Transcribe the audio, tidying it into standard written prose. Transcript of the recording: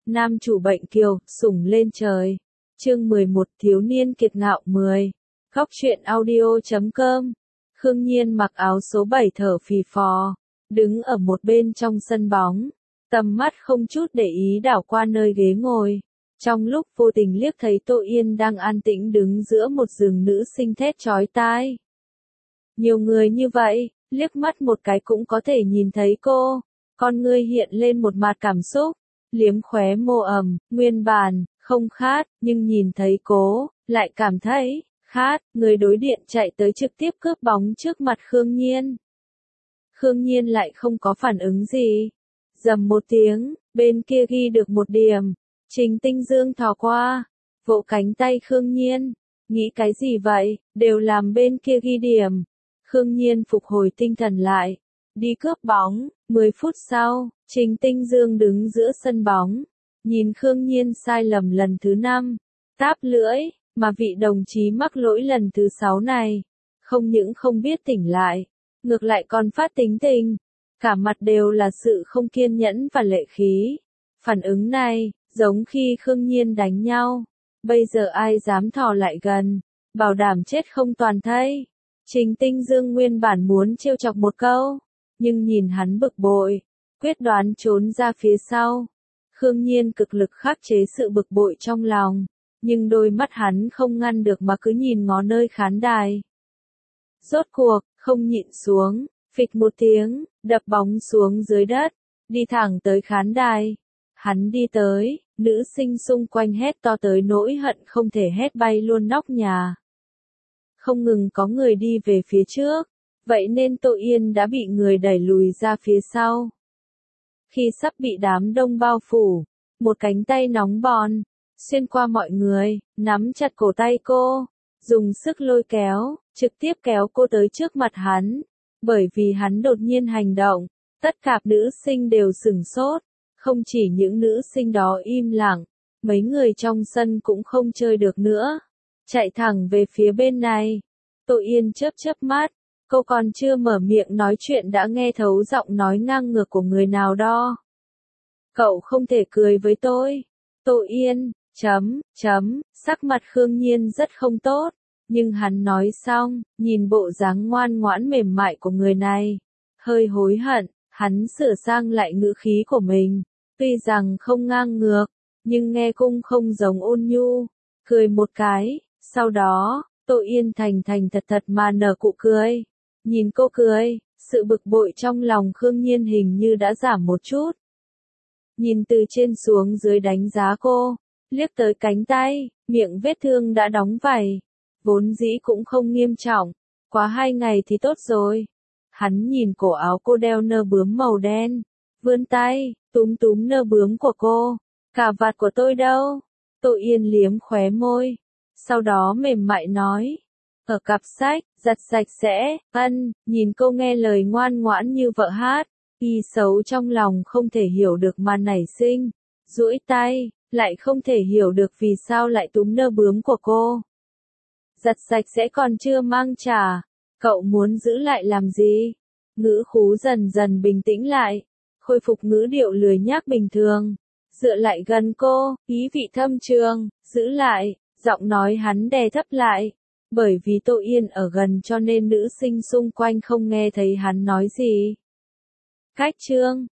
Nam chủ bệnh kiều, sủng lên trời. Chương 11 Thiếu niên kiệt ngạo 10. Góc truyện audio.com. Khương Nhiên mặc áo số 7 thở phì phò, đứng ở một bên trong sân bóng, tầm mắt không chút để ý đảo qua nơi ghế ngồi. Trong lúc vô tình liếc thấy Tô Yên đang an tĩnh đứng giữa một rừng nữ sinh thét chói tai. Nhiều người như vậy, liếc mắt một cái cũng có thể nhìn thấy cô. Con ngươi hiện lên một mặt cảm xúc, liếm khóe môi nguyên bản, không khát, nhưng nhìn thấy cô, lại cảm thấy khát. Người đối diện chạy tới trực tiếp cướp bóng trước mặt Khương Nhiên. Khương Nhiên lại không có phản ứng gì. Rầm một tiếng, bên kia ghi được một điểm. Trình Tinh Dương thò qua, vỗ cánh tay Khương Nhiên. Nghĩ cái gì vậy, đều làm bên kia ghi điểm. Khương Nhiên phục hồi tinh thần lại, đi cướp bóng. 10 phút sau, Trình Tinh Dương đứng giữa sân bóng, nhìn Khương Nhiên sai lầm lần thứ 5, táp lưỡi, mà vị đồng chí mắc lỗi lần thứ 6 này, không những không biết tỉnh lại, ngược lại còn phát tính tình, cả mặt đều là sự không kiên nhẫn và lệ khí. Phản ứng này, giống khi Khương Nhiên đánh nhau, bây giờ ai dám thò lại gần, bảo đảm chết không toàn thây. Trình Tinh Dương nguyên bản muốn trêu chọc một câu, nhưng nhìn hắn bực bội, quyết đoán trốn ra phía sau. Khương Nhiên cực lực khắc chế sự bực bội trong lòng, nhưng đôi mắt hắn không ngăn được mà cứ nhìn ngó nơi khán đài. Rốt cuộc, không nhịn xuống, phịch một tiếng, đập bóng xuống dưới đất, đi thẳng tới khán đài. Hắn đi tới, nữ sinh xung quanh hét to tới nỗi hận không thể hét bay luôn nóc nhà. Không ngừng có người đi về phía trước, vậy nên Tô Yên đã bị người đẩy lùi ra phía sau. Khi sắp bị đám đông bao phủ, một cánh tay nóng bòn, xuyên qua mọi người, nắm chặt cổ tay cô, dùng sức lôi kéo, trực tiếp kéo cô tới trước mặt hắn. Bởi vì hắn đột nhiên hành động, tất cả nữ sinh đều sửng sốt, không chỉ những nữ sinh đó im lặng, mấy người trong sân cũng không chơi được nữa, chạy thẳng về phía bên này. Tô Yên chớp chớp mắt, cô còn chưa mở miệng nói chuyện đã nghe thấu giọng nói ngang ngược của người nào đó. Cậu không thể cười với tôi. Tô Yên, sắc mặt Khương Nhiên rất không tốt, nhưng hắn nói xong, nhìn bộ dáng ngoan ngoãn mềm mại của người này, hơi hối hận, hắn sửa sang lại ngữ khí của mình, tuy rằng không ngang ngược, nhưng nghe cũng không giống ôn nhu, cười một cái, sau đó, Tô Yên thành thật mà nở nụ cười. Nhìn cô cười, sự bực bội trong lòng Khương Nhiên hình như đã giảm một chút. Nhìn từ trên xuống dưới đánh giá cô, liếc tới cánh tay, miệng vết thương đã đóng vảy, vốn dĩ cũng không nghiêm trọng, quá 2 ngày thì tốt rồi. Hắn nhìn cổ áo cô đeo nơ bướm màu đen, vươn tay, túm nơ bướm của cô. Cà vạt của tôi đâu? Tô Yên liếm khóe môi, sau đó mềm mại nói. Ở cặp sách, giặt sạch sẽ. Nhìn cô nghe lời ngoan ngoãn như vợ hát, y xấu trong lòng không thể hiểu được mà nảy sinh, duỗi tay, lại không thể hiểu được vì sao lại túm nơ bướm của cô. Giặt sạch sẽ còn chưa mang trả, cậu muốn giữ lại làm gì? Ngữ khú dần dần bình tĩnh lại, khôi phục ngữ điệu lười nhác bình thường, dựa lại gần cô, ý vị thâm trường, giữ lại, giọng nói hắn đè thấp lại. Bởi vì Tô Yên ở gần cho nên nữ sinh xung quanh không nghe thấy hắn nói gì. Cách chương